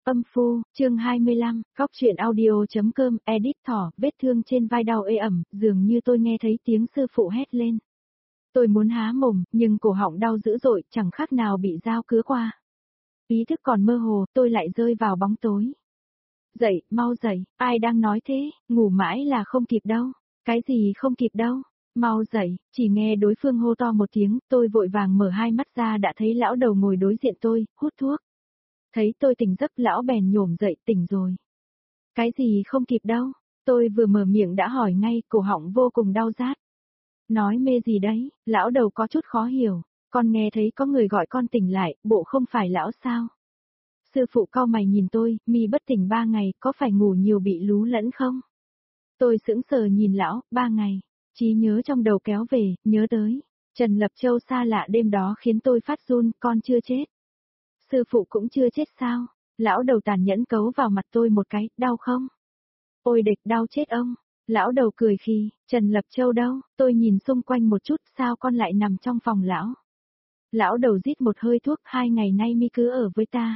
Âm phu, chương 25, góc truyện audio.com, edit thỏ, vết thương trên vai đau ê ẩm, dường như tôi nghe thấy tiếng sư phụ hét lên. Tôi muốn há mồm, nhưng cổ họng đau dữ dội, chẳng khác nào bị dao cứa qua. Ý thức còn mơ hồ, tôi lại rơi vào bóng tối. Dậy, mau dậy, ai đang nói thế, ngủ mãi là không kịp đâu. Cái gì không kịp đâu, mau dậy, chỉ nghe đối phương hô to một tiếng, tôi vội vàng mở hai mắt ra đã thấy lão đầu ngồi đối diện tôi, hút thuốc. Thấy tôi tỉnh giấc lão bèn nhổm dậy, tỉnh rồi. Cái gì không kịp đâu, tôi vừa mở miệng đã hỏi ngay, cổ họng vô cùng đau rát. Nói mê gì đấy, lão đầu có chút khó hiểu, con nghe thấy có người gọi con tỉnh lại, bộ không phải lão sao? Sư phụ cau mày nhìn tôi, mi bất tỉnh 3 ngày, có phải ngủ nhiều bị lú lẫn không? Tôi sững sờ nhìn lão, 3 ngày, trí nhớ trong đầu kéo về, nhớ tới. Trần Lập Châu xa lạ đêm đó khiến tôi phát run, con chưa chết. Sư phụ cũng chưa chết sao? Lão đầu tàn nhẫn cấu vào mặt tôi một cái, đau không? Ôi địch đau chết ông. Lão đầu cười khi, Trần Lập Châu đâu? Tôi nhìn xung quanh một chút, sao con lại nằm trong phòng lão? Lão đầu rít một hơi thuốc, 2 ngày nay mi cứ ở với ta.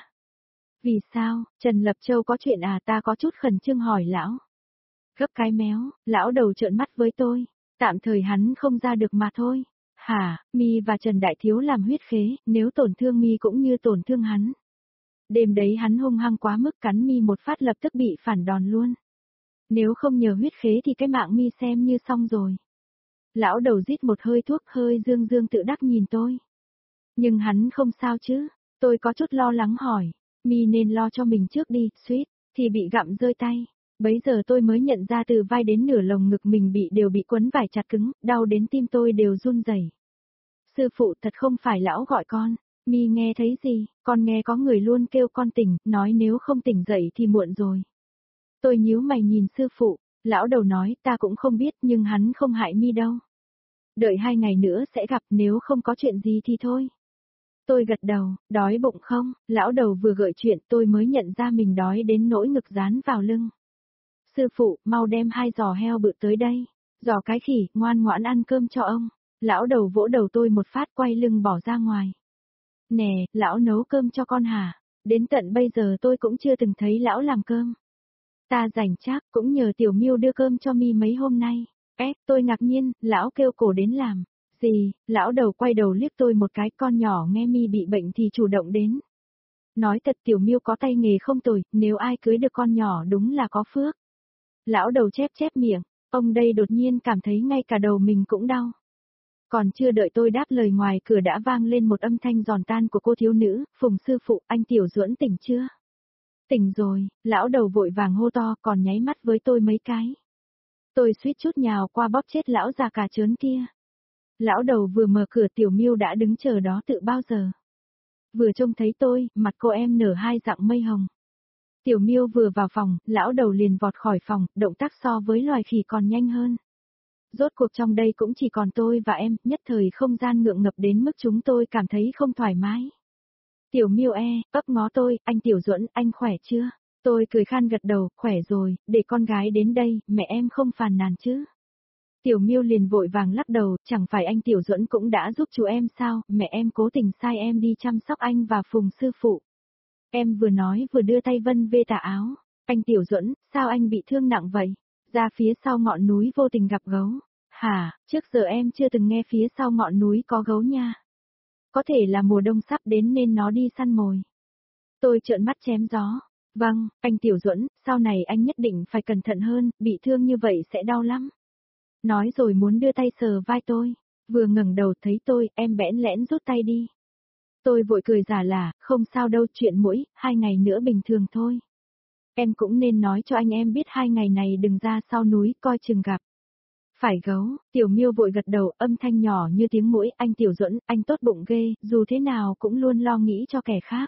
Vì sao, Trần Lập Châu có chuyện à? Ta có chút khẩn trương hỏi lão. Gấp cái méo, lão đầu trợn mắt với tôi. Tạm thời hắn không ra được mà thôi. Hả, mi và Trần Đại Thiếu làm huyết khế, nếu tổn thương mi cũng như tổn thương hắn. Đêm đấy hắn hung hăng quá mức cắn mi một phát lập tức bị phản đòn luôn. Nếu không nhờ huyết khế thì cái mạng mi xem như xong rồi. Lão đầu rít một hơi thuốc hơi dương dương tự đắc nhìn tôi. Nhưng hắn không sao chứ, tôi có chút lo lắng hỏi, mi nên lo cho mình trước đi, suýt, thì bị gặm rơi tay. Bấy giờ tôi mới nhận ra từ vai đến nửa lồng ngực mình đều bị quấn vải chặt cứng, đau đến tim tôi đều run rẩy. Sư phụ thật không phải lão gọi con, mi nghe thấy gì, con nghe có người luôn kêu con tỉnh, nói nếu không tỉnh dậy thì muộn rồi. Tôi nhíu mày nhìn sư phụ, lão đầu nói ta cũng không biết nhưng hắn không hại mi đâu. Đợi 2 ngày nữa sẽ gặp nếu không có chuyện gì thì thôi. Tôi gật đầu, đói bụng không, lão đầu vừa gợi chuyện tôi mới nhận ra mình đói đến nỗi ngực dán vào lưng. Sư phụ, mau đem 2 giò heo bự tới đây. Giò cái khỉ, ngoan ngoãn ăn cơm cho ông. Lão đầu vỗ đầu tôi một phát quay lưng bỏ ra ngoài. Nè, lão nấu cơm cho con hả? Đến tận bây giờ tôi cũng chưa từng thấy lão làm cơm. Ta rảnh chắc cũng nhờ Tiểu Miêu đưa cơm cho mi mấy hôm nay. Tôi ngạc nhiên, lão kêu cổ đến làm. Gì, lão đầu quay đầu liếc tôi một cái, con nhỏ nghe mi bị bệnh thì chủ động đến. Nói thật Tiểu Miêu có tay nghề không tồi, nếu ai cưới được con nhỏ đúng là có phước. Lão đầu chép miệng, ông đây đột nhiên cảm thấy ngay cả đầu mình cũng đau. Còn chưa đợi tôi đáp lời ngoài cửa đã vang lên một âm thanh giòn tan của cô thiếu nữ, Phùng sư phụ, anh Tiểu Duẫn tỉnh chưa? Tỉnh rồi, lão đầu vội vàng hô to còn nháy mắt với tôi mấy cái. Tôi suýt chút nhào qua bóp chết lão già cà chớn kia. Lão đầu vừa mở cửa Tiểu Miêu đã đứng chờ đó tự bao giờ. Vừa trông thấy tôi, mặt cô em nở 2 dạng mây hồng. Tiểu Miêu vừa vào phòng, lão đầu liền vọt khỏi phòng, động tác so với loài khỉ còn nhanh hơn. Rốt cuộc trong đây cũng chỉ còn tôi và em, nhất thời không gian ngượng ngập đến mức chúng tôi cảm thấy không thoải mái. Tiểu Miêu ấp ngó tôi, anh Tiểu Duẫn, anh khỏe chưa? Tôi cười khan gật đầu, khỏe rồi, để con gái đến đây, mẹ em không phàn nàn chứ? Tiểu Miêu liền vội vàng lắc đầu, chẳng phải anh Tiểu Duẫn cũng đã giúp chú em sao, mẹ em cố tình sai em đi chăm sóc anh và Phùng sư phụ. Em vừa nói vừa đưa tay vân vê tà áo. Anh Tiểu Duẫn, sao anh bị thương nặng vậy? Ra phía sau ngọn núi vô tình gặp gấu. Hả, trước giờ em chưa từng nghe phía sau ngọn núi có gấu nha. Có thể là mùa đông sắp đến nên nó đi săn mồi. Tôi trợn mắt chém gió. Vâng, anh Tiểu Duẫn, sau này anh nhất định phải cẩn thận hơn, bị thương như vậy sẽ đau lắm. Nói rồi muốn đưa tay sờ vai tôi. Vừa ngẩng đầu thấy tôi, em bẽn lẽn rút tay đi. Tôi vội cười giả là, không sao đâu, chuyện mũi, 2 ngày nữa bình thường thôi. Em cũng nên nói cho anh em biết 2 ngày này đừng ra sau núi, coi chừng gặp. Phải gấu, Tiểu Miêu vội gật đầu, âm thanh nhỏ như tiếng muỗi, anh Tiểu Duẫn, anh tốt bụng ghê, dù thế nào cũng luôn lo nghĩ cho kẻ khác.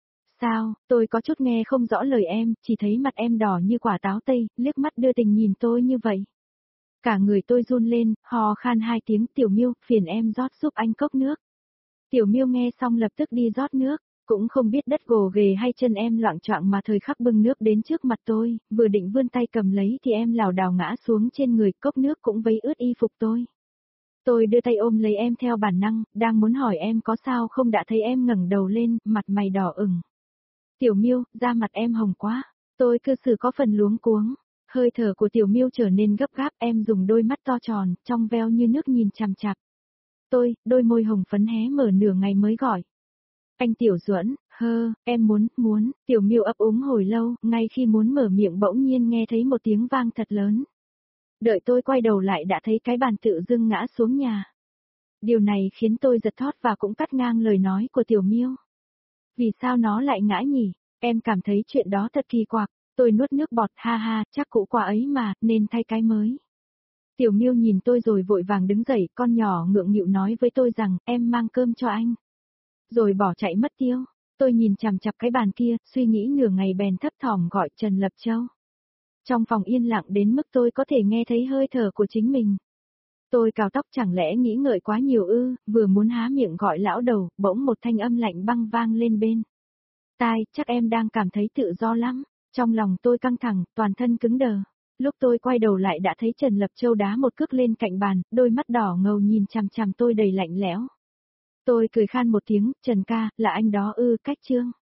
Sao, tôi có chút nghe không rõ lời em, chỉ thấy mặt em đỏ như quả táo tây, liếc mắt đưa tình nhìn tôi như vậy. Cả người tôi run lên, hò khan 2 tiếng, Tiểu Miêu, phiền em rót giúp anh cốc nước. Tiểu Miêu nghe xong lập tức đi rót nước, cũng không biết đất gồ ghề hay chân em loạng choạng mà thời khắc bưng nước đến trước mặt tôi, vừa định vươn tay cầm lấy thì em lảo đảo ngã xuống trên người, cốc nước cũng vấy ướt y phục tôi. Tôi đưa tay ôm lấy em theo bản năng, đang muốn hỏi em có sao không đã thấy em ngẩng đầu lên, mặt mày đỏ ửng. Tiểu Miêu, da mặt em hồng quá. Tôi cư xử có phần luống cuống. Hơi thở của Tiểu Miêu trở nên gấp gáp, em dùng đôi mắt to tròn, trong veo như nước nhìn chằm chằm. Tôi, đôi môi hồng phấn hé mở nửa ngày mới gọi. Anh Tiểu Duẫn, em muốn, Tiểu Miêu ấp úng hồi lâu, ngay khi muốn mở miệng bỗng nhiên nghe thấy một tiếng vang thật lớn. Đợi tôi quay đầu lại đã thấy cái bàn tự dưng ngã xuống nhà. Điều này khiến tôi giật thót và cũng cắt ngang lời nói của Tiểu Miêu. Vì sao nó lại ngã nhỉ? Em cảm thấy chuyện đó thật kỳ quặc. Tôi nuốt nước bọt, ha ha, chắc cũ quả ấy mà, nên thay cái mới. Tiểu Miêu nhìn tôi rồi vội vàng đứng dậy, con nhỏ ngượng nghịu nói với tôi rằng, em mang cơm cho anh. Rồi bỏ chạy mất tiêu. Tôi nhìn chằm chằm cái bàn kia, suy nghĩ nửa ngày bèn thấp thỏm gọi Trần Lập Châu. Trong phòng yên lặng đến mức tôi có thể nghe thấy hơi thở của chính mình. Tôi cào tóc chẳng lẽ nghĩ ngợi quá nhiều ư, vừa muốn há miệng gọi lão đầu, bỗng một thanh âm lạnh băng vang lên bên tai, chắc em đang cảm thấy tự do lắm. Trong lòng tôi căng thẳng, toàn thân cứng đờ. Lúc tôi quay đầu lại đã thấy Trần Lập Châu đá một cước lên cạnh bàn, đôi mắt đỏ ngầu nhìn chằm chằm tôi đầy lạnh lẽo. Tôi cười khan một tiếng, Trần ca, là anh đó ư, cách Trương.